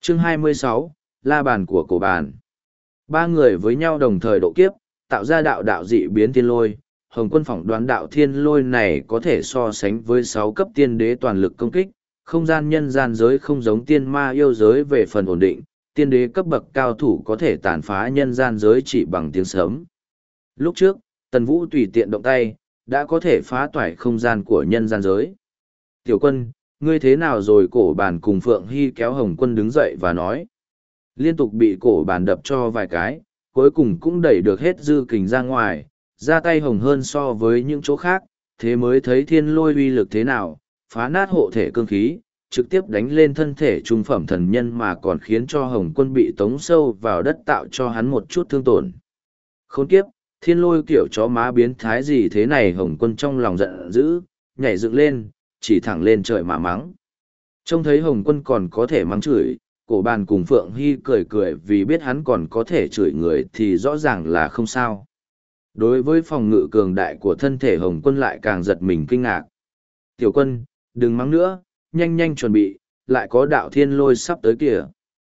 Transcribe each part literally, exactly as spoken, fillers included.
Chương hai mươi sáu, La bàn của cổ bàn. Ba người với nhau đồng thời độ kiếp, tạo ra đạo đạo dị biến thiên lôi. Hồng Quân phỏng đoán đạo thiên lôi này có thể so sánh với sáu cấp tiên đế toàn lực công kích, không gian nhân gian giới không giống tiên ma yêu giới về phần ổn định, tiên đế cấp bậc cao thủ có thể tàn phá nhân gian giới chỉ bằng tiếng sấm. Lúc trước, Tần Vũ tùy tiện động tay, đã có thể phá toải không gian của nhân gian giới. Tiểu Quân, ngươi thế nào rồi? Cổ bàn cùng Phượng Hy kéo Hồng Quân đứng dậy và nói. Liên tục bị cổ bàn đập cho vài cái, cuối cùng cũng đẩy được hết dư kình ra ngoài, ra tay hồng hơn so với những chỗ khác, thế mới thấy thiên lôi uy lực thế nào, phá nát hộ thể cương khí, trực tiếp đánh lên thân thể trung phẩm thần nhân mà còn khiến cho Hồng Quân bị tống sâu vào đất, tạo cho hắn một chút thương tổn. Khốn kiếp, thiên lôi kiểu chó má biến thái gì thế này? Hồng Quân trong lòng giận dữ, nhảy dựng lên, chỉ thẳng lên trời mà mắng. Trông thấy Hồng Quân còn có thể mắng chửi, cổ bàn cùng Phượng Hy cười cười vì biết hắn còn có thể chửi người thì rõ ràng là không sao. Đối với phòng ngự cường đại của thân thể Hồng Quân lại càng giật mình kinh ngạc. Tiểu Quân, đừng mắng nữa, nhanh nhanh chuẩn bị, lại có đạo thiên lôi sắp tới kìa.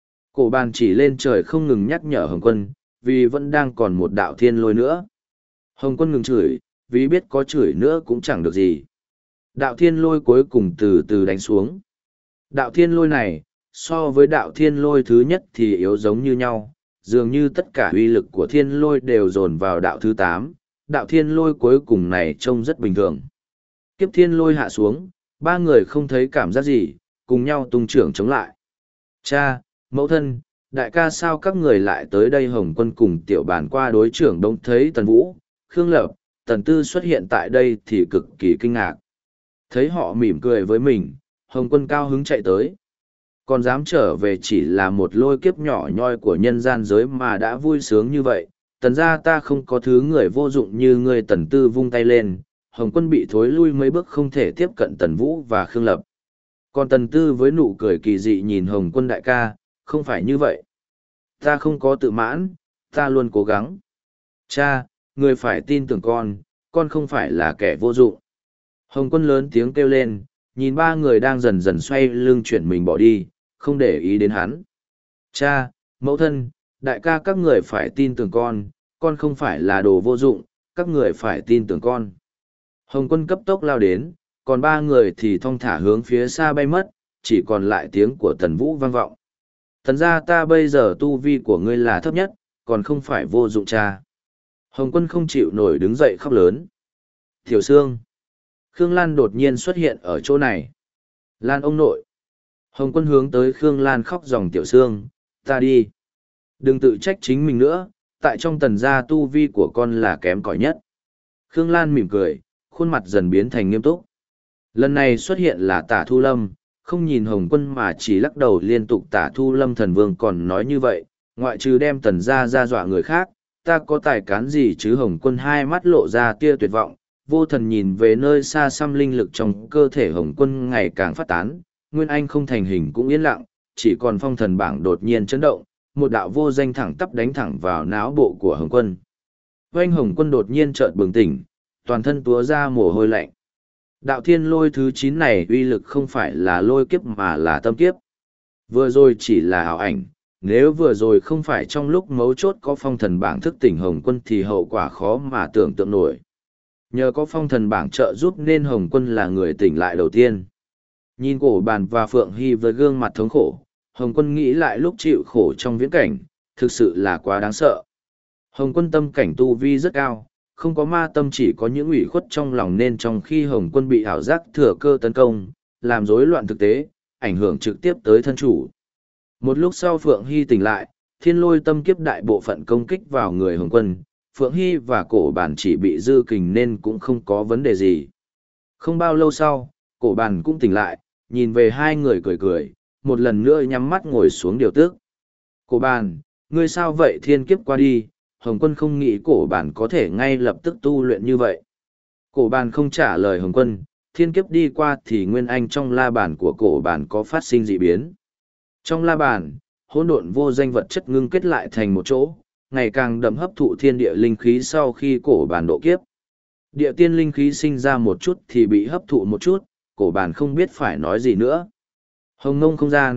Cổ bàn chỉ lên trời không ngừng nhắc nhở Hồng Quân, vì vẫn đang còn một đạo thiên lôi nữa. Hồng Quân ngừng chửi, vì biết có chửi nữa cũng chẳng được gì. Đạo thiên lôi cuối cùng từ từ đánh xuống. Đạo thiên lôi này, so với đạo thiên lôi thứ nhất thì yếu giống như nhau, dường như tất cả uy lực của thiên lôi đều dồn vào đạo thứ tám, đạo thiên lôi cuối cùng này trông rất bình thường. Kiếp thiên lôi hạ xuống, ba người không thấy cảm giác gì, cùng nhau tung trưởng chống lại. Cha, mẫu thân, đại ca sao các người lại tới đây? Hồng Quân cùng tiểu bàn qua đối trưởng đông thấy Tần Vũ, Khương Lập, Tần Tư xuất hiện tại đây thì cực kỳ kinh ngạc. Thấy họ mỉm cười với mình, Hồng Quân cao hứng chạy tới. Còn dám trở về chỉ là một lôi kiếp nhỏ nhoi của nhân gian giới mà đã vui sướng như vậy, tần ra ta không có thứ người vô dụng như ngươi. Tần Tư vung tay lên, Hồng Quân bị thối lui mấy bước không thể tiếp cận Tần Vũ và Khương Lập. Còn Tần Tư với nụ cười kỳ dị nhìn Hồng Quân đại ca, không phải như vậy. Ta không có tự mãn, ta luôn cố gắng. Cha, người phải tin tưởng con, con không phải là kẻ vô dụng. Hồng Quân lớn tiếng kêu lên, nhìn ba người đang dần dần xoay lưng chuyển mình bỏ đi, không để ý đến hắn. Cha, mẫu thân, đại ca các người phải tin tưởng con, con không phải là đồ vô dụng, các người phải tin tưởng con. Hồng Quân cấp tốc lao đến, còn ba người thì thong thả hướng phía xa bay mất, chỉ còn lại tiếng của Tần Vũ vang vọng. Tần ra ta bây giờ tu vi của ngươi là thấp nhất, còn không phải vô dụng cha. Hồng Quân không chịu nổi đứng dậy khóc lớn. Tiểu Sương. Khương Lan đột nhiên xuất hiện ở chỗ này. Lan ông nội. Hồng Quân hướng tới Khương Lan khóc ròng. Tiểu Sương, ta đi. Đừng tự trách chính mình nữa, tại trong tần gia tu vi của con là kém cỏi nhất. Khương Lan mỉm cười, khuôn mặt dần biến thành nghiêm túc. Lần này xuất hiện là Tả Thu Lâm, không nhìn Hồng Quân mà chỉ lắc đầu liên tục. Tả Thu Lâm thần vương còn nói như vậy, ngoại trừ đem tần gia ra dọa người khác, ta có tài cán gì chứ? Hồng Quân hai mắt lộ ra tia tuyệt vọng, vô thần nhìn về nơi xa xăm. Linh lực trong cơ thể Hồng Quân ngày càng phát tán, Nguyên Anh không thành hình cũng yên lặng, chỉ còn phong thần bảng đột nhiên chấn động, một đạo vô danh thẳng tắp đánh thẳng vào não bộ của Hồng Quân. Oanh! Hồng Quân đột nhiên chợt bừng tỉnh, toàn thân túa ra mồ hôi lạnh. Đạo thiên lôi thứ chín này uy lực không phải là lôi kiếp mà là tâm kiếp. Vừa rồi chỉ là ảo ảnh, nếu vừa rồi không phải trong lúc mấu chốt có phong thần bảng thức tỉnh Hồng Quân thì hậu quả khó mà tưởng tượng nổi. Nhờ có phong thần bảng trợ giúp nên Hồng Quân là người tỉnh lại đầu tiên. Nhìn cổ bàn và Phượng Hy với gương mặt thống khổ, Hồng Quân nghĩ lại lúc chịu khổ trong viễn cảnh, thực sự là quá đáng sợ. Hồng Quân tâm cảnh tu vi rất cao, không có ma tâm, chỉ có những ủy khuất trong lòng, nên trong khi Hồng Quân bị ảo giác thừa cơ tấn công, làm rối loạn thực tế, ảnh hưởng trực tiếp tới thân chủ. Một lúc sau Phượng Hy tỉnh lại, thiên lôi tâm kiếp đại bộ phận công kích vào người Hồng Quân. Phượng Hy và cổ bàn chỉ bị dư kình nên cũng không có vấn đề gì. Không bao lâu sau, cổ bàn cũng tỉnh lại, nhìn về hai người cười cười, một lần nữa nhắm mắt ngồi xuống điều tức. Cổ bàn, ngươi sao vậy? Thiên kiếp qua đi. Hồng Quân không nghĩ cổ bàn có thể ngay lập tức tu luyện như vậy. Cổ bàn không trả lời Hồng Quân, thiên kiếp đi qua thì nguyên anh trong la bàn của cổ bàn có phát sinh dị biến. Trong la bàn, hỗn độn vô danh vật chất ngưng kết lại thành một chỗ, ngày càng đậm hấp thụ thiên địa linh khí. Sau khi cổ bàn độ kiếp, địa tiên linh khí sinh ra một chút thì bị hấp thụ một chút, cổ bàn không biết phải nói gì nữa. Hồng ngông không gian,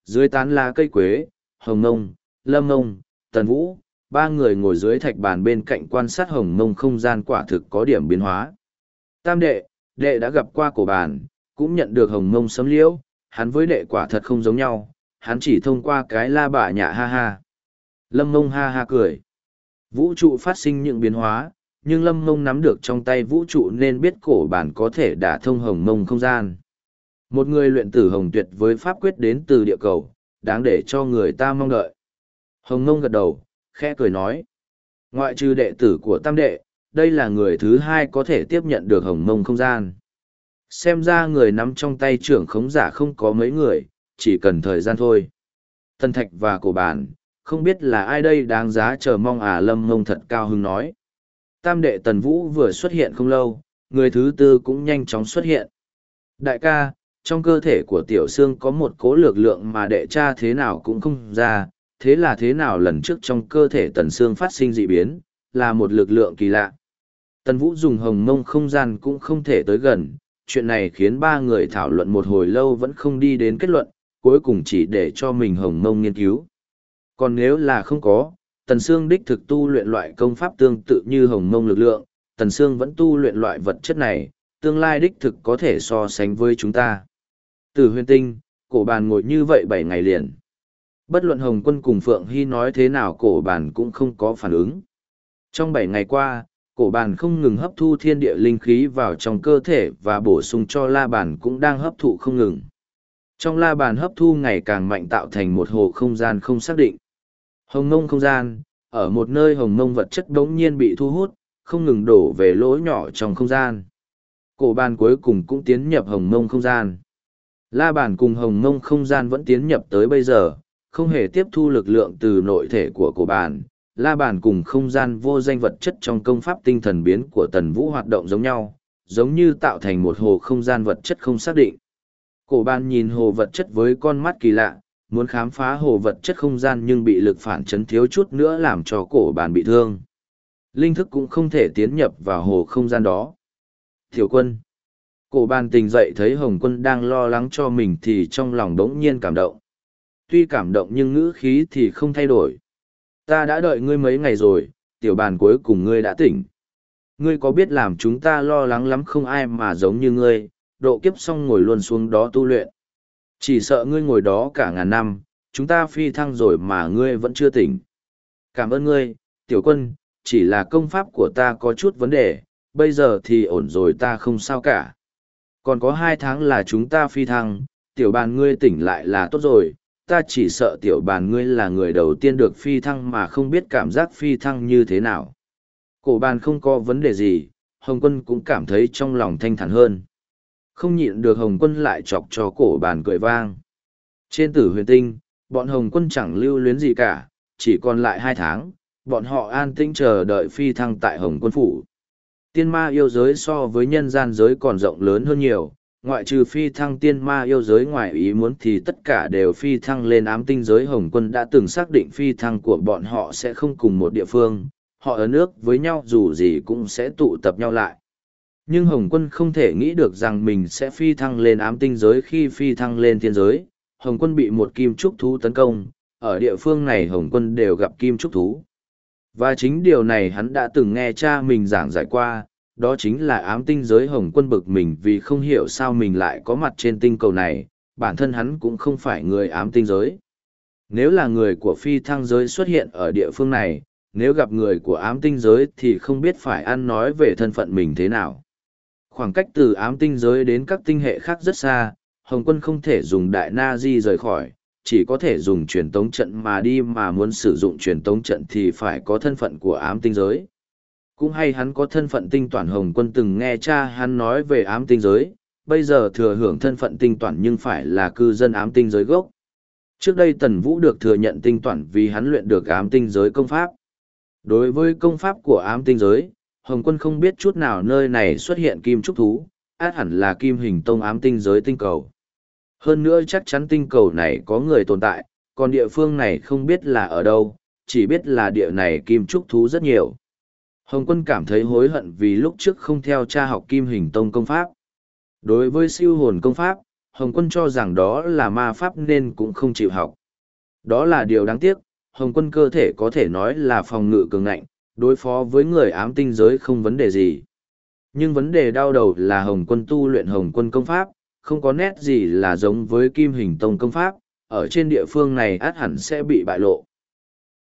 Dưới tán lá cây quế, Hồng Mông, Lâm Mông, Tần Vũ, ba người ngồi dưới thạch bàn bên cạnh quan sát Hồng Mông không gian quả thực có điểm biến hóa. Tam đệ, đệ đã gặp qua cổ bàn, cũng nhận được Hồng Mông sấm liễu, hắn với đệ quả thật không giống nhau, hắn chỉ thông qua cái la bả nhạ ha ha. Lâm Mông ha ha cười. Vũ trụ phát sinh những biến hóa, nhưng Lâm Mông nắm được trong tay vũ trụ nên biết cổ bản có thể đả thông Hồng Mông không gian. Một người luyện tử hồng tuyệt với pháp quyết đến từ địa cầu, đáng để cho người ta mong đợi. Hồng Mông gật đầu, khẽ cười nói. Ngoại trừ đệ tử của Tam đệ, đây là người thứ hai có thể tiếp nhận được Hồng Mông không gian. Xem ra người nắm trong tay trưởng khống giả không có mấy người, chỉ cần thời gian thôi. Tân Thạch và cổ bản, không biết là ai đây đáng giá chờ mong à, Lâm Mông thật cao hứng nói. Tam đệ Tần Vũ vừa xuất hiện không lâu, người thứ tư cũng nhanh chóng xuất hiện. Đại ca, trong cơ thể của Tiểu Sương có một cố lực lượng mà đệ cha thế nào cũng không ra, thế là thế nào lần trước trong cơ thể Tần Sương phát sinh dị biến, là một lực lượng kỳ lạ. Tần Vũ dùng Hồng Mông không gian cũng không thể tới gần, chuyện này khiến ba người thảo luận một hồi lâu vẫn không đi đến kết luận, cuối cùng chỉ để cho mình Hồng Mông nghiên cứu. Còn nếu là không có, Tần Sương đích thực tu luyện loại công pháp tương tự như Hồng Mông lực lượng, Tần Sương vẫn tu luyện loại vật chất này, tương lai đích thực có thể so sánh với chúng ta. Từ huyền tinh, cổ bàn ngồi như vậy bảy ngày liền. Bất luận Hồng Quân cùng Phượng Hy nói thế nào cổ bàn cũng không có phản ứng. Trong bảy ngày qua, cổ bàn không ngừng hấp thu thiên địa linh khí vào trong cơ thể và bổ sung cho la bàn cũng đang hấp thụ không ngừng. Trong la bàn hấp thu ngày càng mạnh tạo thành một hồ không gian không xác định. Hồng Mông không gian, ở một nơi Hồng Mông vật chất đống nhiên bị thu hút, không ngừng đổ về lỗ nhỏ trong không gian. Cổ bàn cuối cùng cũng tiến nhập Hồng Mông không gian. La bàn cùng Hồng Mông không gian vẫn tiến nhập tới bây giờ, không hề tiếp thu lực lượng từ nội thể của cổ bàn. La bàn cùng không gian vô danh vật chất trong công pháp tinh thần biến của Tần Vũ hoạt động giống nhau, giống như tạo thành một hồ không gian vật chất không xác định. Cổ bàn nhìn hồ vật chất với con mắt kỳ lạ, muốn khám phá hồ vật chất không gian nhưng bị lực phản chấn thiếu chút nữa làm cho cổ bàn bị thương. Linh thức cũng không thể tiến nhập vào hồ không gian đó. Tiểu Quân. Cổ bàn tỉnh dậy thấy Hồng Quân đang lo lắng cho mình thì trong lòng đống nhiên cảm động. Tuy cảm động nhưng ngữ khí thì không thay đổi. Ta đã đợi ngươi mấy ngày rồi, tiểu bàn cuối cùng ngươi đã tỉnh. Ngươi có biết làm chúng ta lo lắng lắm không, ai mà giống như ngươi, độ kiếp xong ngồi luôn xuống đó tu luyện. Chỉ sợ ngươi ngồi đó cả ngàn năm, chúng ta phi thăng rồi mà ngươi vẫn chưa tỉnh. Cảm ơn ngươi, Tiểu Quân, chỉ là công pháp của ta có chút vấn đề, bây giờ thì ổn rồi, ta không sao cả. Còn có hai tháng là chúng ta phi thăng, tiểu bàn ngươi tỉnh lại là tốt rồi, ta chỉ sợ tiểu bàn ngươi là người đầu tiên được phi thăng mà không biết cảm giác phi thăng như thế nào. Cổ bàn không có vấn đề gì, Hồng Quân cũng cảm thấy trong lòng thanh thản hơn. Không nhịn được Hồng Quân lại chọc cho cổ bàn cười vang. Trên tử huyền tinh, bọn Hồng Quân chẳng lưu luyến gì cả, chỉ còn lại hai tháng, bọn họ an tĩnh chờ đợi phi thăng tại Hồng Quân phủ. Tiên ma yêu giới so với nhân gian giới còn rộng lớn hơn nhiều, ngoại trừ phi thăng tiên ma yêu giới ngoài ý muốn thì tất cả đều phi thăng lên ám tinh giới. Hồng Quân đã từng xác định phi thăng của bọn họ sẽ không cùng một địa phương, họ ở nước với nhau dù gì cũng sẽ tụ tập nhau lại. Nhưng Hồng Quân không thể nghĩ được rằng mình sẽ phi thăng lên ám tinh giới khi phi thăng lên thiên giới. Hồng Quân bị một kim trúc thú tấn công, ở địa phương này Hồng Quân đều gặp kim trúc thú. Và chính điều này hắn đã từng nghe cha mình giảng giải qua, đó chính là ám tinh giới. Hồng Quân bực mình vì không hiểu sao mình lại có mặt trên tinh cầu này, bản thân hắn cũng không phải người ám tinh giới. Nếu là người của phi thăng giới xuất hiện ở địa phương này, nếu gặp người của ám tinh giới thì không biết phải ăn nói về thân phận mình thế nào. Khoảng cách từ ám tinh giới đến các tinh hệ khác rất xa, Hồng Quân không thể dùng đại na di rời khỏi, chỉ có thể dùng truyền tống trận mà đi, mà muốn sử dụng truyền tống trận thì phải có thân phận của ám tinh giới. Cũng hay hắn có thân phận tinh toàn. Hồng Quân từng nghe cha hắn nói về ám tinh giới, bây giờ thừa hưởng thân phận tinh toàn nhưng phải là cư dân ám tinh giới gốc. Trước đây Tần Vũ được thừa nhận tinh toàn vì hắn luyện được ám tinh giới công pháp. Đối với công pháp của ám tinh giới, Hồng Quân không biết chút nào nơi này xuất hiện kim trúc thú, át hẳn là kim hình tông ám tinh giới tinh cầu. Hơn nữa chắc chắn tinh cầu này có người tồn tại, còn địa phương này không biết là ở đâu, chỉ biết là địa này kim trúc thú rất nhiều. Hồng Quân cảm thấy hối hận vì lúc trước không theo cha học kim hình tông công pháp. Đối với siêu hồn công pháp, Hồng Quân cho rằng đó là ma pháp nên cũng không chịu học. Đó là điều đáng tiếc, Hồng Quân cơ thể có thể nói là phòng ngự cường ngạnh, đối phó với người ám tinh giới không vấn đề gì. Nhưng vấn đề đau đầu là Hồng Quân tu luyện Hồng Quân công pháp, không có nét gì là giống với Kim Hình Tông công pháp, ở trên địa phương này át hẳn sẽ bị bại lộ.